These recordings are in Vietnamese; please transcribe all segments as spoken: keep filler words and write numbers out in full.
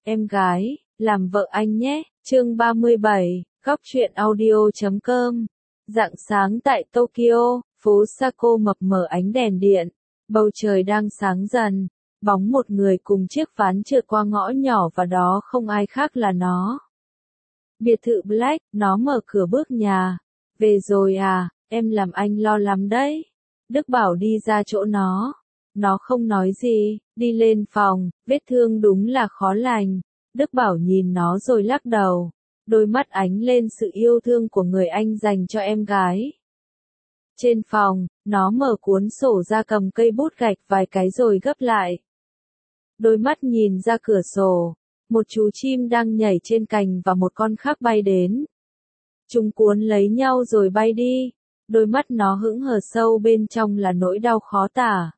Em gái, làm vợ anh nhé, chương ba mươi bảy, góc truyện audio chấm com. Rạng sáng tại Tokyo, phố Sako mập mờ ánh đèn điện, bầu trời đang sáng dần, bóng một người cùng chiếc ván trượt qua ngõ nhỏ và đó không ai khác là nó. Biệt thự Black, nó mở cửa bước nhà. Về rồi à, em làm anh lo lắm đấy. Đức Bảo đi ra chỗ nó. Nó không nói gì, đi lên phòng, vết thương đúng là khó lành. Đức Bảo nhìn nó rồi lắc đầu. Đôi mắt ánh lên sự yêu thương của người anh dành cho em gái. Trên phòng, nó mở cuốn sổ ra cầm cây bút gạch vài cái rồi gấp lại. Đôi mắt nhìn ra cửa sổ. Một chú chim đang nhảy trên cành và một con khác bay đến. Chúng cuốn lấy nhau rồi bay đi. Đôi mắt nó hững hờ sâu bên trong là nỗi đau khó tả.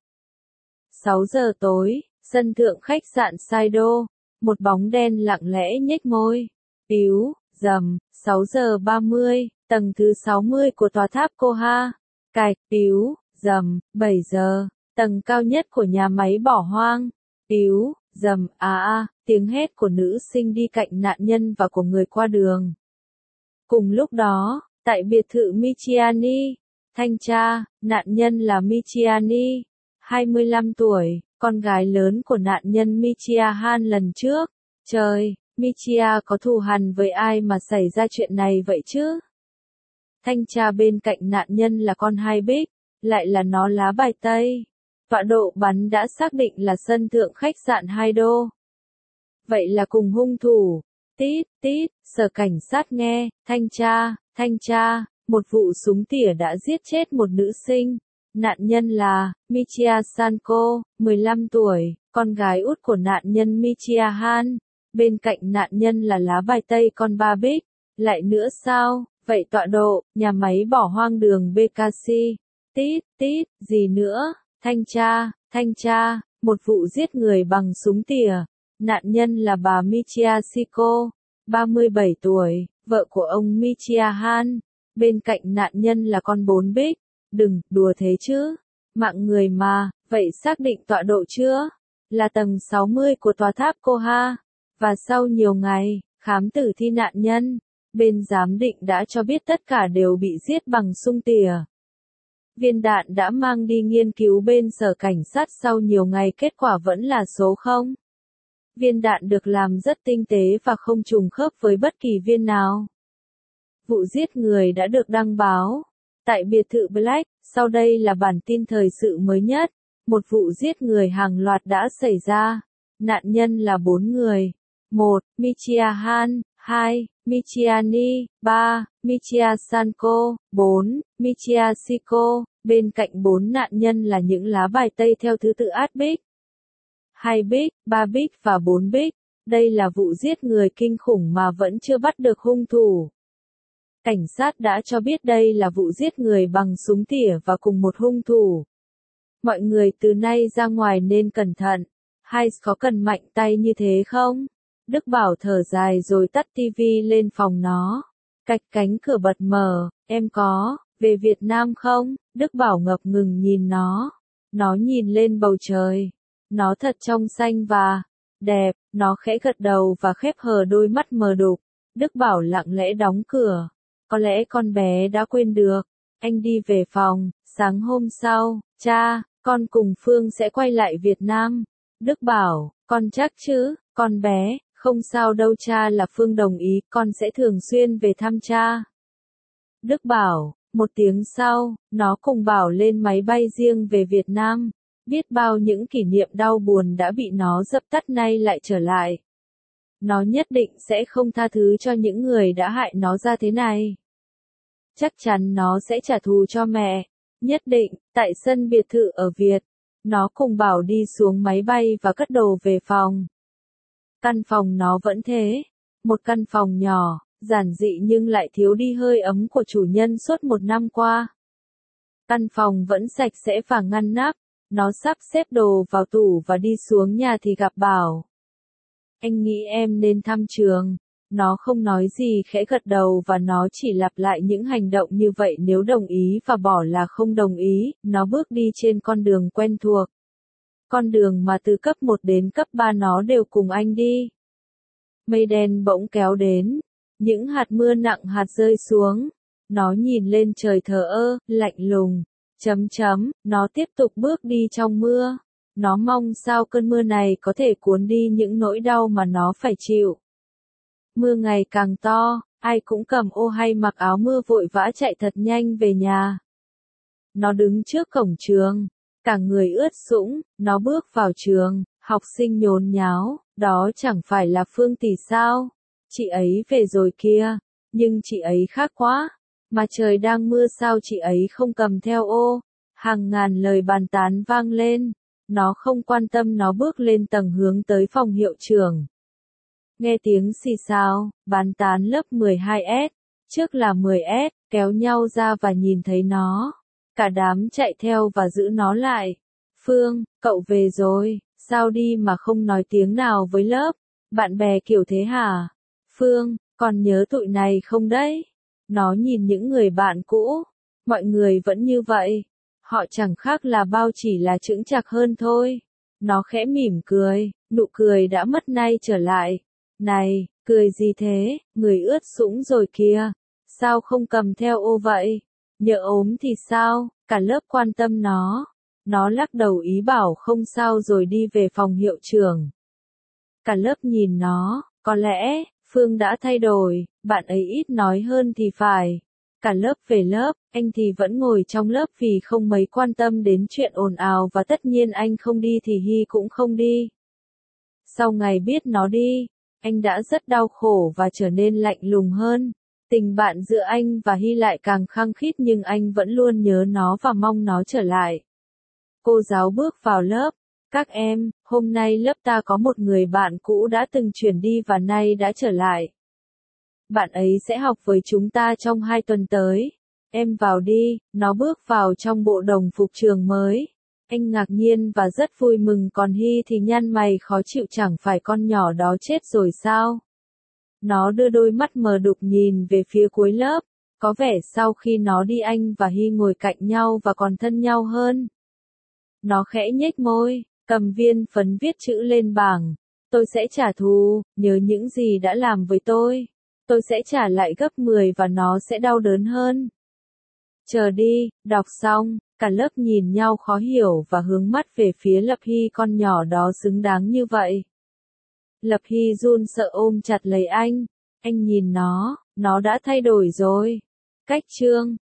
sáu giờ tối, sân thượng khách sạn Saido. Một bóng đen lặng lẽ nhếch môi. Tíu, rầm, sáu giờ ba mươi, tầng thứ sáu mươi của tòa tháp Koha. Cạch, tíu, rầm, bảy giờ, tầng cao nhất của nhà máy bỏ hoang. Tíu, rầm, à à, tiếng hét của nữ sinh đi cạnh nạn nhân và của người qua đường. Cùng lúc đó, tại biệt thự Michiani, thanh tra, nạn nhân là Michiani, hai mươi lăm tuổi, con gái lớn của nạn nhân Michia Han lần trước. Trời, Michia có thù hằn với ai mà xảy ra chuyện này vậy chứ? Thanh tra bên cạnh nạn nhân là con hai Bích, lại là nó lá bài tây. Tọa độ bắn đã xác định là sân thượng khách sạn Haido. Vậy là cùng hung thủ. Tít, tít, sở cảnh sát nghe, thanh tra, thanh tra, một vụ súng tỉa đã giết chết một nữ sinh. Nạn nhân là Michia Sanko, mười lăm tuổi, con gái út của nạn nhân Michia Han. Bên cạnh nạn nhân là lá bài tây con ba Bích. Lại nữa sao? Vậy tọa độ, nhà máy bỏ hoang đường bê ca xê. Tít, tít, gì nữa? Thanh tra, thanh tra, một vụ giết người bằng súng tỉa. Nạn nhân là bà Michia Siko, ba mươi bảy tuổi, vợ của ông Michia Han. Bên cạnh nạn nhân là con bốn Bích. Đừng, đùa thế chứ. Mạng người mà, vậy xác định tọa độ chưa? Là tầng sáu mươi của tòa tháp Koha. Và sau nhiều ngày, khám tử thi nạn nhân, bên giám định đã cho biết tất cả đều bị giết bằng súng tỉa. Viên đạn đã mang đi nghiên cứu bên sở cảnh sát sau nhiều ngày kết quả vẫn là số không. Viên đạn được làm rất tinh tế và không trùng khớp với bất kỳ viên nào. Vụ giết người đã được đăng báo tại biệt thự Black. Sau đây là bản tin thời sự mới nhất. Một vụ giết người hàng loạt đã xảy ra. Nạn nhân là bốn người. một. Michia Han. hai. Michiani. ba. Michia Sanko. bốn. Michia Siko. Bên cạnh bốn nạn nhân là những lá bài tây theo thứ tự át Bích, hai Bích, ba Bích và bốn Bích. Đây là vụ giết người kinh khủng mà vẫn chưa bắt được hung thủ. Cảnh sát đã cho biết đây là vụ giết người bằng súng tỉa và cùng một hung thủ. Mọi người từ nay ra ngoài nên cẩn thận. Hay có cần mạnh tay như thế không? Đức Bảo thở dài rồi tắt tivi lên phòng nó. Cạch cánh cửa bật mở, em có về Việt Nam không? Đức Bảo ngập ngừng nhìn nó. Nó nhìn lên bầu trời. Nó thật trong xanh và đẹp, nó khẽ gật đầu và khép hờ đôi mắt mờ đục. Đức Bảo lặng lẽ đóng cửa. Có lẽ con bé đã quên được. Anh đi về phòng, sáng hôm sau, cha, con cùng Phương sẽ quay lại Việt Nam. Đức Bảo, con chắc chứ, con bé, không sao đâu cha, là Phương đồng ý, con sẽ thường xuyên về thăm cha. Đức Bảo, một tiếng sau, nó cùng Bảo lên máy bay riêng về Việt Nam. Biết bao những kỷ niệm đau buồn đã bị nó dập tắt nay lại trở lại. Nó nhất định sẽ không tha thứ cho những người đã hại nó ra thế này. Chắc chắn nó sẽ trả thù cho mẹ. Nhất định, tại sân biệt thự ở Việt. Nó cùng Bảo đi xuống máy bay và cất đồ về phòng. Căn phòng nó vẫn thế. Một căn phòng nhỏ, giản dị nhưng lại thiếu đi hơi ấm của chủ nhân suốt một năm qua. Căn phòng vẫn sạch sẽ và ngăn nắp. Nó sắp xếp đồ vào tủ và đi xuống nhà thì gặp Bảo. Anh nghĩ em nên thăm trường. Nó không nói gì, khẽ gật đầu và nó chỉ lặp lại những hành động như vậy nếu đồng ý và bỏ là không đồng ý. Nó bước đi trên con đường quen thuộc. Con đường mà từ cấp một đến cấp ba nó đều cùng anh đi. Mây đen bỗng kéo đến, những hạt mưa nặng hạt rơi xuống. Nó nhìn lên trời thờ ơ, lạnh lùng, chấm chấm, nó tiếp tục bước đi trong mưa. Nó mong sao cơn mưa này có thể cuốn đi những nỗi đau mà nó phải chịu. Mưa ngày càng to, ai cũng cầm ô hay mặc áo mưa vội vã chạy thật nhanh về nhà. Nó đứng trước cổng trường, cả người ướt sũng, nó bước vào trường, học sinh nhốn nháo, đó chẳng phải là Phương Tỷ sao? Chị ấy về rồi kia, nhưng chị ấy khác quá, mà trời đang mưa sao chị ấy không cầm theo ô? Hàng ngàn lời bàn tán vang lên, nó không quan tâm, nó bước lên tầng hướng tới phòng hiệu trưởng. Nghe tiếng xì xào, bàn tán lớp mười hai S, trước là mười S, kéo nhau ra và nhìn thấy nó. Cả đám chạy theo và giữ nó lại. Phương, cậu về rồi, sao đi mà không nói tiếng nào với lớp? Bạn bè kiểu thế hả? Phương, còn nhớ tụi này không đấy? Nó nhìn những người bạn cũ. Mọi người vẫn như vậy. Họ chẳng khác là bao, chỉ là chững chạc hơn thôi. Nó khẽ mỉm cười, nụ cười đã mất nay trở lại. Này, cười gì thế, người ướt sũng rồi kìa. Sao không cầm theo ô vậy? Nhỡ ốm thì sao? Cả lớp quan tâm nó. Nó lắc đầu ý bảo không sao rồi đi về phòng hiệu trưởng. Cả lớp nhìn nó, có lẽ, Phương đã thay đổi, bạn ấy ít nói hơn thì phải. Cả lớp về lớp, anh thì vẫn ngồi trong lớp vì không mấy quan tâm đến chuyện ồn ào và tất nhiên anh không đi thì Hy cũng không đi. Sau ngày biết nó đi, anh đã rất đau khổ và trở nên lạnh lùng hơn. Tình bạn giữa anh và Hy lại càng khăng khít nhưng anh vẫn luôn nhớ nó và mong nó trở lại. Cô giáo bước vào lớp. Các em, hôm nay lớp ta có một người bạn cũ đã từng chuyển đi và nay đã trở lại. Bạn ấy sẽ học với chúng ta trong hai tuần tới. Em vào đi, nó bước vào trong bộ đồng phục trường mới. Anh ngạc nhiên và rất vui mừng, còn Hy thì nhăn mày khó chịu, chẳng phải con nhỏ đó chết rồi sao? Nó đưa đôi mắt mờ đục nhìn về phía cuối lớp. Có vẻ sau khi nó đi anh và Hy ngồi cạnh nhau và còn thân nhau hơn. Nó khẽ nhếch môi, cầm viên phấn viết chữ lên bảng. Tôi sẽ trả thù, nhớ những gì đã làm với tôi. Tôi sẽ trả lại gấp mười và nó sẽ đau đớn hơn. Chờ đi, đọc xong, cả lớp nhìn nhau khó hiểu và hướng mắt về phía Lập Hy, con nhỏ đó xứng đáng như vậy. Lập Hy run sợ ôm chặt lấy anh. Anh nhìn nó, nó đã thay đổi rồi. Cách chương